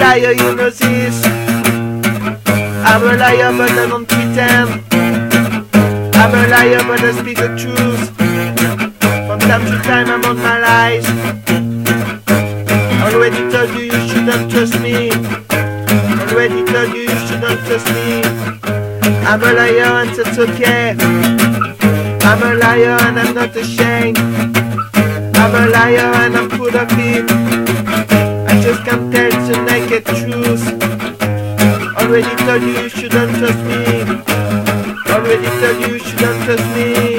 liar, you know this. I'm a liar but I don't pretend. I'm a liar but I speak the truth. From time to time I'm on my lies. Already told you you shouldn't trust me. Already told you you shouldn't trust me. I'm a liar and that's okay. I'm a liar and I'm not ashamed. I'm a liar and I'm full of it. I just can't tell the naked truth. Already told you you shouldn't trust me. Already told you you shouldn't trust me.